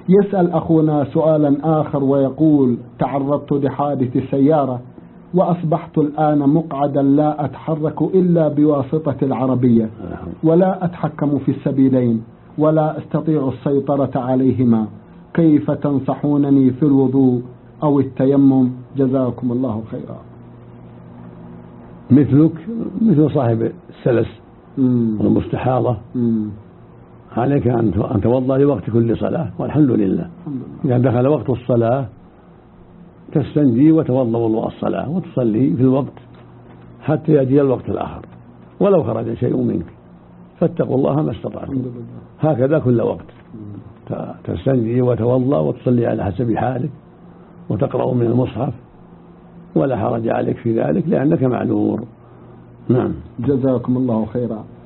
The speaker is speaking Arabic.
يسأل أخونا سؤالا آخر ويقول: تعرضت لحادث سيارة وأصبحت الآن مقعدا لا أتحرك إلا بواسطة العربية، ولا أتحكم في السبيلين ولا أستطيع السيطرة عليهما، كيف تنصحونني في الوضوء أو التيمم؟ جزاكم الله خيرا. مثلك مثل صاحب السلس والمستحاضة، عليك أن توضأ لوقت كل صلاة، والحمد لله. إذا دخل وقت الصلاة تستنجي وتوضأ وضوء الصلاة وتصلي في الوقت حتى يأتي الوقت الآخر، ولو خرج شيء منك، فاتقوا الله ما استطعتم. هكذا كل وقت تستنجي وتوضأ وتصلي على حسب حالك وتقرأ من المصحف، ولا حرج عليك في ذلك لأنك معذور. نعم. جزاكم الله خيرا.